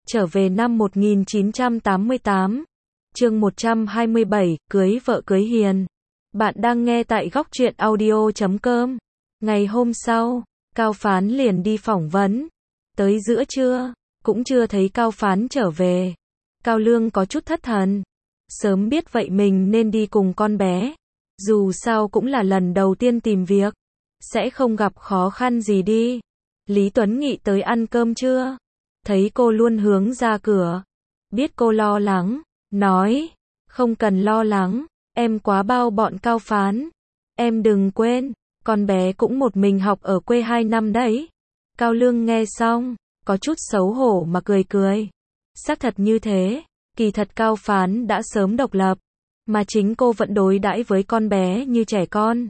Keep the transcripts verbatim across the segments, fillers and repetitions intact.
Trở về năm một nghìn chín trăm tám mươi tám. Chương một trăm hai mươi bảy, cưới vợ cưới hiền. Bạn đang nghe tại góc truyện audio chấm com. Ngày hôm sau, Cao Phán liền đi phỏng vấn. Tới giữa trưa, cũng chưa thấy Cao Phán trở về. Cao Lương có chút thất thần. Sớm biết vậy mình nên đi cùng con bé. Dù sao cũng là lần đầu tiên tìm việc. Sẽ không gặp khó khăn gì đi. Lý Tuấn Nghị tới ăn cơm chưa? Thấy cô luôn hướng ra cửa. Biết cô lo lắng. Nói. Không cần lo lắng. Em quá bao bọn Cao Phán. Em đừng quên. Con bé cũng một mình học ở quê hai năm đấy. Cao Lương nghe xong. Có chút xấu hổ mà cười cười. Xác thật như thế. Kỳ thật Cao Phán đã sớm độc lập. Mà chính cô vẫn đối đãi với con bé như trẻ con.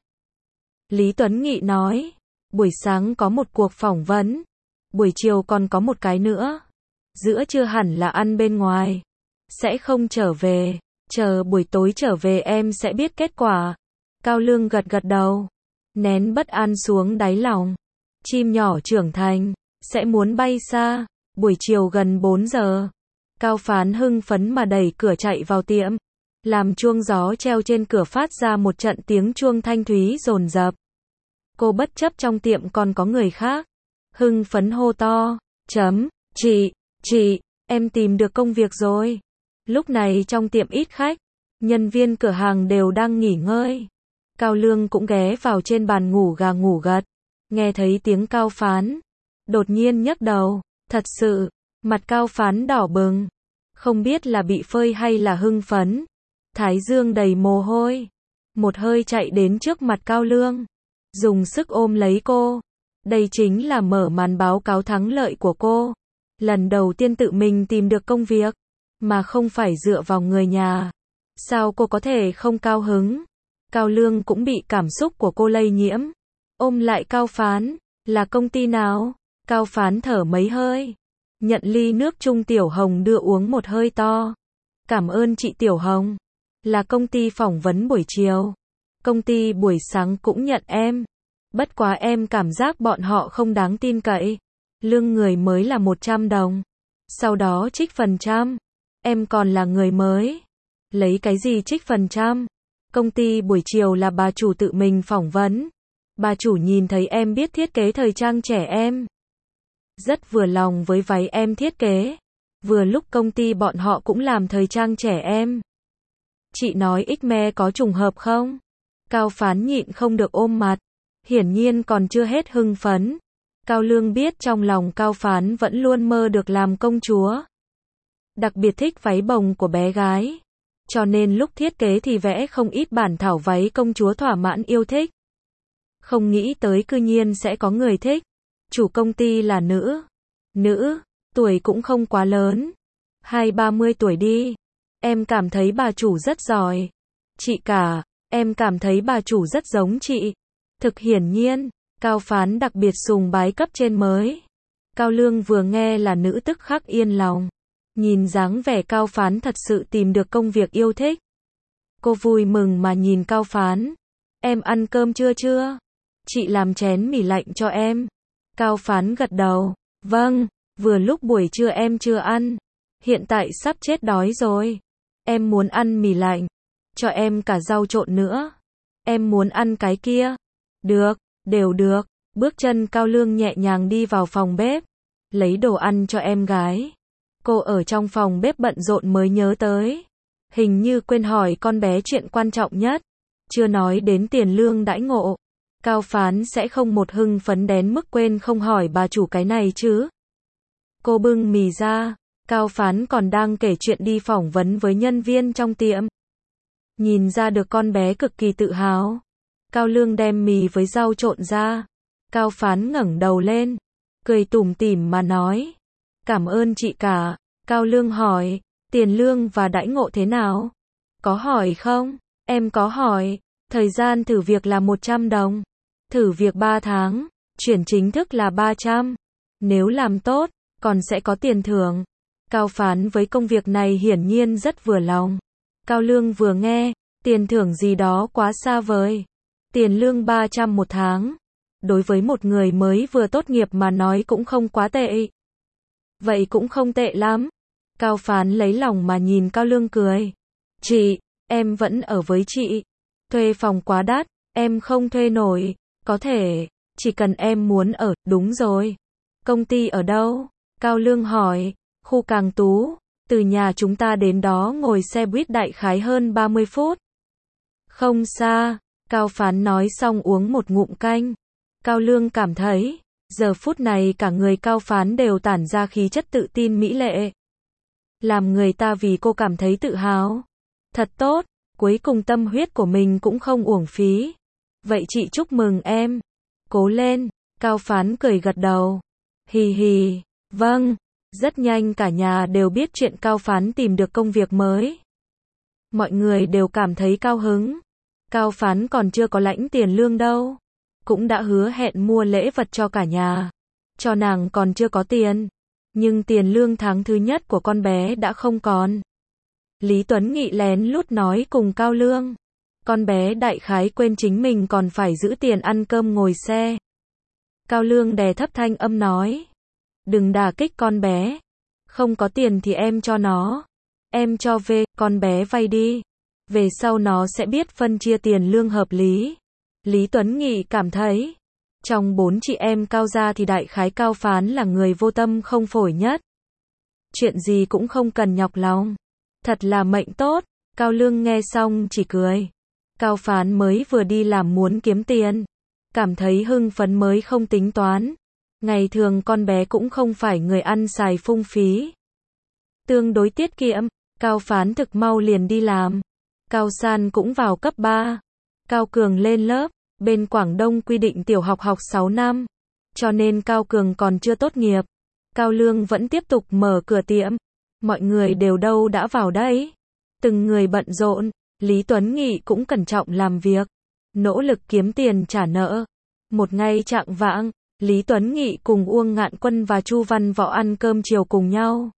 Lý Tuấn Nghị nói. Buổi sáng có một cuộc phỏng vấn. Buổi chiều còn có một cái nữa. Giữa trưa hẳn là ăn bên ngoài. Sẽ không trở về. Chờ buổi tối trở về em sẽ biết kết quả. Cao Lương gật gật đầu. Nén bất an xuống đáy lòng. Chim nhỏ trưởng thành. Sẽ muốn bay xa. Buổi chiều gần bốn giờ. Cao Phán hưng phấn mà đẩy cửa chạy vào tiệm. Làm chuông gió treo trên cửa phát ra một trận tiếng chuông thanh thúy dồn dập. Cô bất chấp trong tiệm còn có người khác. Hưng phấn hô to. Chấm. Chị. Chị. Em tìm được công việc rồi. Lúc này trong tiệm ít khách. Nhân viên cửa hàng đều đang nghỉ ngơi. Cao Lương cũng ghé vào trên bàn ngủ gà ngủ gật. Nghe thấy tiếng Cao Phán. Đột nhiên nhấc đầu. Thật sự. Mặt Cao Phán đỏ bừng. Không biết là bị phơi hay là hưng phấn. Thái dương đầy mồ hôi. Một hơi chạy đến trước mặt Cao Lương. Dùng sức ôm lấy cô. Đây chính là mở màn báo cáo thắng lợi của cô. Lần đầu tiên tự mình tìm được công việc. Mà không phải dựa vào người nhà. Sao cô có thể không cao hứng? Cao Lương cũng bị cảm xúc của cô lây nhiễm. Ôm lại Cao Phán. Là công ty nào? Cao Phán thở mấy hơi. Nhận ly nước Trung Tiểu Hồng đưa uống một hơi to. Cảm ơn chị Tiểu Hồng. Là công ty phỏng vấn buổi chiều. Công ty buổi sáng cũng nhận em. Bất quá em cảm giác bọn họ không đáng tin cậy. Lương người mới là một trăm đồng. Sau đó trích phần trăm. Em còn là người mới. Lấy cái gì trích phần trăm? Công ty buổi chiều là bà chủ tự mình phỏng vấn. Bà chủ nhìn thấy em biết thiết kế thời trang trẻ em. Rất vừa lòng với váy em thiết kế. Vừa lúc công ty bọn họ cũng làm thời trang trẻ em. Chị nói X-me có trùng hợp không? Cao Phán nhịn không được ôm mặt. Hiển nhiên còn chưa hết hưng phấn. Cao Lương biết trong lòng Cao Phán vẫn luôn mơ được làm công chúa. Đặc biệt thích váy bồng của bé gái. Cho nên lúc thiết kế thì vẽ không ít bản thảo váy công chúa thỏa mãn yêu thích. Không nghĩ tới cư nhiên sẽ có người thích. Chủ công ty là nữ. Nữ, tuổi cũng không quá lớn. Hai ba mươi tuổi đi. Em cảm thấy bà chủ rất giỏi. Chị cả, em cảm thấy bà chủ rất giống chị. Thực hiển nhiên, Cao Phán đặc biệt sùng bái cấp trên mới. Cao Lương vừa nghe là nữ tức khắc yên lòng. Nhìn dáng vẻ Cao Phán thật sự tìm được công việc yêu thích. Cô vui mừng mà nhìn Cao Phán. Em ăn cơm chưa chưa? Chị làm chén mì lạnh cho em. Cao Phán gật đầu. Vâng, vừa lúc buổi trưa em chưa ăn. Hiện tại sắp chết đói rồi. Em muốn ăn mì lạnh. Cho em cả rau trộn nữa. Em muốn ăn cái kia. Được, đều được. Bước chân Cao Lương nhẹ nhàng đi vào phòng bếp. Lấy đồ ăn cho em gái. Cô ở trong phòng bếp bận rộn mới nhớ tới. Hình như quên hỏi con bé chuyện quan trọng nhất. Chưa nói đến tiền lương đãi ngộ. Cao Phán sẽ không một hưng phấn đến mức quên không hỏi bà chủ cái này chứ. Cô bưng mì ra. Cao Phán còn đang kể chuyện đi phỏng vấn với nhân viên trong tiệm. Nhìn ra được con bé cực kỳ tự hào. Cao Lương đem mì với rau trộn ra. Cao Phán ngẩng đầu lên. Cười tủm tỉm mà nói. Cảm ơn chị cả. Cao Lương hỏi. Tiền lương và đãi ngộ thế nào? Có hỏi không? Em có hỏi. Thời gian thử việc là một trăm đồng. Thử việc ba tháng. Chuyển chính thức là ba trăm. Nếu làm tốt, còn sẽ có tiền thưởng. Cao Phán với công việc này hiển nhiên rất vừa lòng. Cao Lương vừa nghe, tiền thưởng gì đó quá xa vời. Tiền lương ba trăm một tháng. Đối với một người mới vừa tốt nghiệp mà nói cũng không quá tệ. Vậy cũng không tệ lắm. Cao Phán lấy lòng mà nhìn Cao Lương cười. Chị, em vẫn ở với chị. Thuê phòng quá đắt, em không thuê nổi. Có thể, chỉ cần em muốn ở, đúng rồi. Công ty ở đâu? Cao Lương hỏi. Khu Càng Tú, từ nhà chúng ta đến đó ngồi xe buýt đại khái hơn ba mươi phút. Không xa, Cao Phán nói xong uống một ngụm canh. Cao Lương cảm thấy, giờ phút này cả người Cao Phán đều tản ra khí chất tự tin mỹ lệ. Làm người ta vì cô cảm thấy tự hào. Thật tốt, cuối cùng tâm huyết của mình cũng không uổng phí. Vậy chị chúc mừng em. Cố lên, Cao Phán cười gật đầu. Hì hì, vâng. Rất nhanh cả nhà đều biết chuyện Cao Phán tìm được công việc mới. Mọi người đều cảm thấy cao hứng. Cao Phán còn chưa có lãnh tiền lương đâu. Cũng đã hứa hẹn mua lễ vật cho cả nhà. Cho nàng còn chưa có tiền. Nhưng tiền lương tháng thứ nhất của con bé đã không còn. Lý Tuấn Nghị lén lút nói cùng Cao Lương. Con bé đại khái quên chính mình còn phải giữ tiền ăn cơm ngồi xe. Cao Lương đè thấp thanh âm nói. Đừng đả kích con bé. Không có tiền thì em cho nó. Em cho về, con bé vay đi. Về sau nó sẽ biết phân chia tiền lương hợp lý. Lý Tuấn Nghị cảm thấy, trong bốn chị em Cao gia thì đại khái Cao Phán là người vô tâm không phổi nhất. Chuyện gì cũng không cần nhọc lòng. Thật là mệnh tốt. Cao Lương nghe xong chỉ cười. Cao Phán mới vừa đi làm muốn kiếm tiền. Cảm thấy hưng phấn mới không tính toán. Ngày thường con bé cũng không phải người ăn xài phung phí. Tương đối tiết kiệm, Cao Phán thực mau liền đi làm. Cao San cũng vào cấp ba. Cao Cường lên lớp, bên Quảng Đông quy định tiểu học học sáu năm. Cho nên Cao Cường còn chưa tốt nghiệp. Cao Lương vẫn tiếp tục mở cửa tiệm. Mọi người đều đâu đã vào đấy. Từng người bận rộn, Lý Tuấn Nghị cũng cẩn trọng làm việc. Nỗ lực kiếm tiền trả nợ. Một ngày chạng vạng, Lý Tuấn Nghị cùng Uông Ngạn Quân và Chu Văn Võ ăn cơm chiều cùng nhau.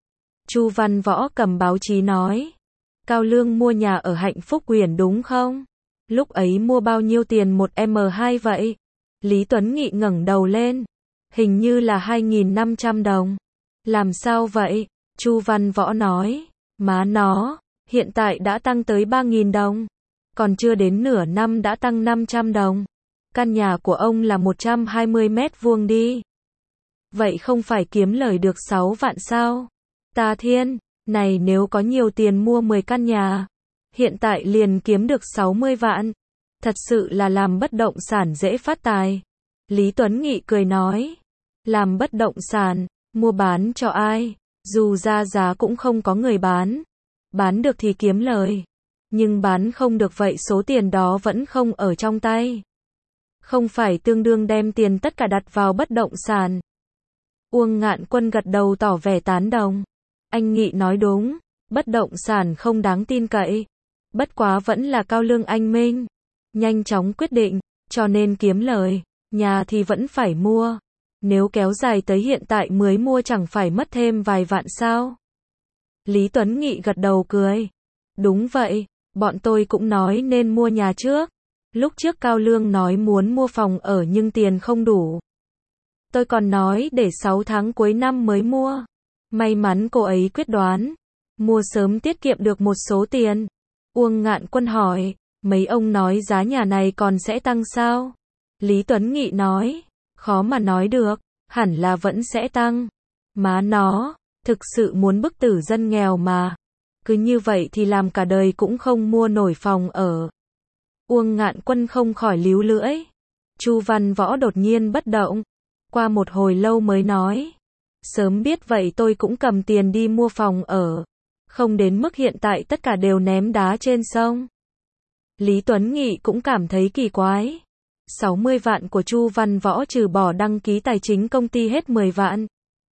Chu Văn Võ cầm báo chí nói. Cao Lương mua nhà ở Hạnh Phúc Uyển đúng không? Lúc ấy mua bao nhiêu tiền một em hai vậy? Lý Tuấn Nghị ngẩng đầu lên. Hình như là hai nghìn năm trăm đồng. Làm sao vậy? Chu Văn Võ nói. Má nó, hiện tại đã tăng tới ba nghìn đồng. Còn chưa đến nửa năm đã tăng năm trăm đồng. Căn nhà của ông là một trăm hai mươi mét vuông đi. Vậy không phải kiếm lời được sáu vạn sao? Ta thiên, này nếu có nhiều tiền mua mười căn nhà, hiện tại liền kiếm được sáu mươi vạn. Thật sự là làm bất động sản dễ phát tài. Lý Tuấn Nghị cười nói. Làm bất động sản, mua bán cho ai? Dù ra giá cũng không có người bán. Bán được thì kiếm lời. Nhưng bán không được vậy số tiền đó vẫn không ở trong tay. Không phải tương đương đem tiền tất cả đặt vào bất động sản. Uông Ngạn Quân gật đầu tỏ vẻ tán đồng. Anh Nghị nói đúng, bất động sản không đáng tin cậy. Bất quá vẫn là Cao Lương anh minh. Nhanh chóng quyết định, cho nên kiếm lời. Nhà thì vẫn phải mua. Nếu kéo dài tới hiện tại mới mua chẳng phải mất thêm vài vạn sao? Lý Tuấn Nghị gật đầu cười. Đúng vậy, bọn tôi cũng nói nên mua nhà trước. Lúc trước Cao Lương nói muốn mua phòng ở nhưng tiền không đủ. Tôi còn nói để sáu tháng cuối năm mới mua. May mắn cô ấy quyết đoán. Mua sớm tiết kiệm được một số tiền. Uông Ngạn Quân hỏi, mấy ông nói giá nhà này còn sẽ tăng sao? Lý Tuấn Nghị nói, khó mà nói được, hẳn là vẫn sẽ tăng. Má nó, thực sự muốn bức tử dân nghèo mà. Cứ như vậy thì làm cả đời cũng không mua nổi phòng ở. Uông Ngạn Quân không khỏi líu lưỡi. Chu Văn Võ đột nhiên bất động. Qua một hồi lâu mới nói. Sớm biết vậy tôi cũng cầm tiền đi mua phòng ở. Không đến mức hiện tại tất cả đều ném đá trên sông. Lý Tuấn Nghị cũng cảm thấy kỳ quái. sáu mươi vạn của Chu Văn Võ trừ bỏ đăng ký tài chính công ty hết mười vạn.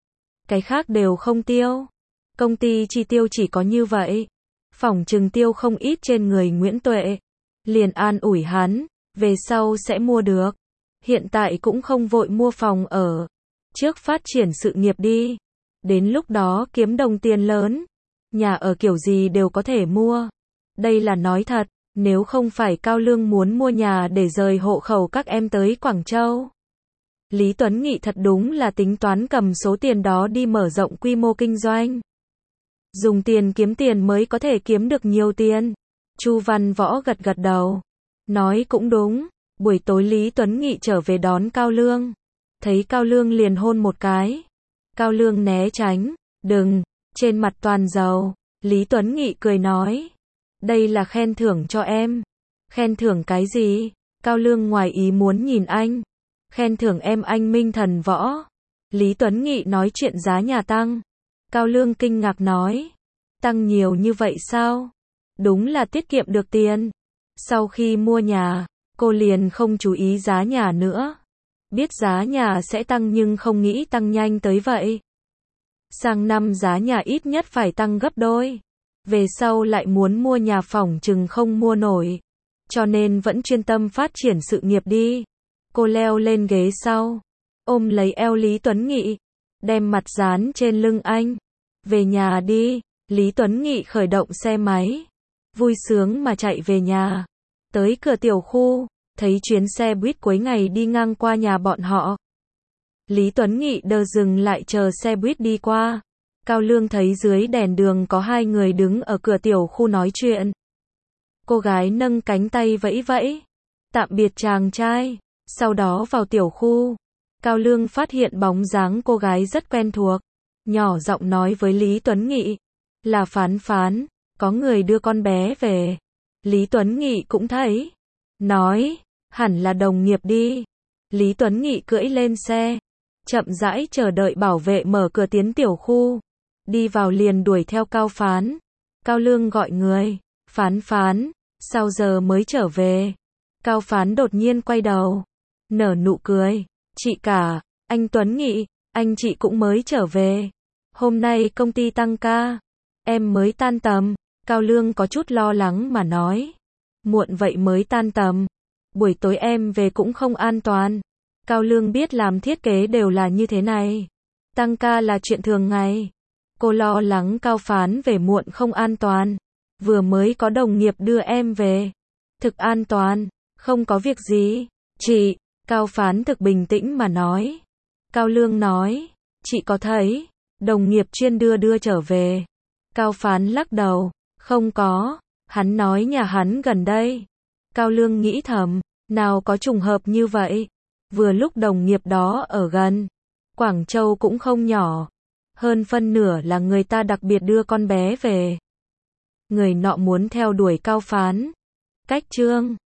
Cái khác đều không tiêu. Công ty chi tiêu chỉ có như vậy. Phỏng chừng tiêu không ít trên người Nguyễn Tuệ. Liền an ủi hắn, về sau sẽ mua được. Hiện tại cũng không vội mua phòng ở. Trước phát triển sự nghiệp đi. Đến lúc đó kiếm đồng tiền lớn. Nhà ở kiểu gì đều có thể mua. Đây là nói thật, nếu không phải Cao Lương muốn mua nhà để rời hộ khẩu các em tới Quảng Châu. Lý Tuấn Nghị thật đúng là tính toán cầm số tiền đó đi mở rộng quy mô kinh doanh. Dùng tiền kiếm tiền mới có thể kiếm được nhiều tiền. Chu Văn Võ gật gật đầu. Nói cũng đúng. Buổi tối Lý Tuấn Nghị trở về đón Cao Lương. Thấy Cao Lương liền hôn một cái. Cao Lương né tránh. Đừng. Trên mặt toàn dầu. Lý Tuấn Nghị cười nói. Đây là khen thưởng cho em. Khen thưởng cái gì? Cao Lương ngoài ý muốn nhìn anh. Khen thưởng em anh minh thần võ. Lý Tuấn Nghị nói chuyện giá nhà tăng. Cao Lương kinh ngạc nói. Tăng nhiều như vậy sao? Đúng là tiết kiệm được tiền. Sau khi mua nhà, cô liền không chú ý giá nhà nữa. Biết giá nhà sẽ tăng nhưng không nghĩ tăng nhanh tới vậy. Sang năm giá nhà ít nhất phải tăng gấp đôi. Về sau lại muốn mua nhà phỏng chừng không mua nổi. Cho nên vẫn chuyên tâm phát triển sự nghiệp đi. Cô leo lên ghế sau, ôm lấy eo Lý Tuấn Nghị, đem mặt dán trên lưng anh. Về nhà đi. Lý Tuấn Nghị khởi động xe máy, vui sướng mà chạy về nhà. Tới cửa tiểu khu, thấy chuyến xe buýt cuối ngày đi ngang qua nhà bọn họ. Lý Tuấn Nghị đờ dừng lại chờ xe buýt đi qua. Cao Lương thấy dưới đèn đường có hai người đứng ở cửa tiểu khu nói chuyện. Cô gái nâng cánh tay vẫy vẫy. Tạm biệt chàng trai. Sau đó vào tiểu khu. Cao Lương phát hiện bóng dáng cô gái rất quen thuộc. Nhỏ giọng nói với Lý Tuấn Nghị. Là Phán Phán. Có người đưa con bé về. Lý Tuấn Nghị cũng thấy. Nói. Hẳn là đồng nghiệp đi. Lý Tuấn Nghị cưỡi lên xe. Chậm rãi chờ đợi bảo vệ mở cửa tiến tiểu khu. Đi vào liền đuổi theo Cao Phán. Cao Lương gọi người. Phán Phán. Sao giờ mới trở về? Cao Phán đột nhiên quay đầu. Nở nụ cười. Chị cả. Anh Tuấn Nghị. Anh chị cũng mới trở về. Hôm nay công ty tăng ca. Em mới tan tầm. Cao Lương có chút lo lắng mà nói. Muộn vậy mới tan tầm. Buổi tối em về cũng không an toàn. Cao Lương biết làm thiết kế đều là như thế này. Tăng ca là chuyện thường ngày. Cô lo lắng Cao Phán về muộn không an toàn. Vừa mới có đồng nghiệp đưa em về. Thực an toàn. Không có việc gì. Chị. Cao Phán thực bình tĩnh mà nói. Cao Lương nói. Chị có thấy. Đồng nghiệp chuyên đưa đưa trở về. Cao Phán lắc đầu. Không có. Hắn nói nhà hắn gần đây. Cao Lương nghĩ thầm. Nào có trùng hợp như vậy. Vừa lúc đồng nghiệp đó ở gần. Quảng Châu cũng không nhỏ. Hơn phân nửa là người ta đặc biệt đưa con bé về. Người nọ muốn theo đuổi Cao Phán. Cách chương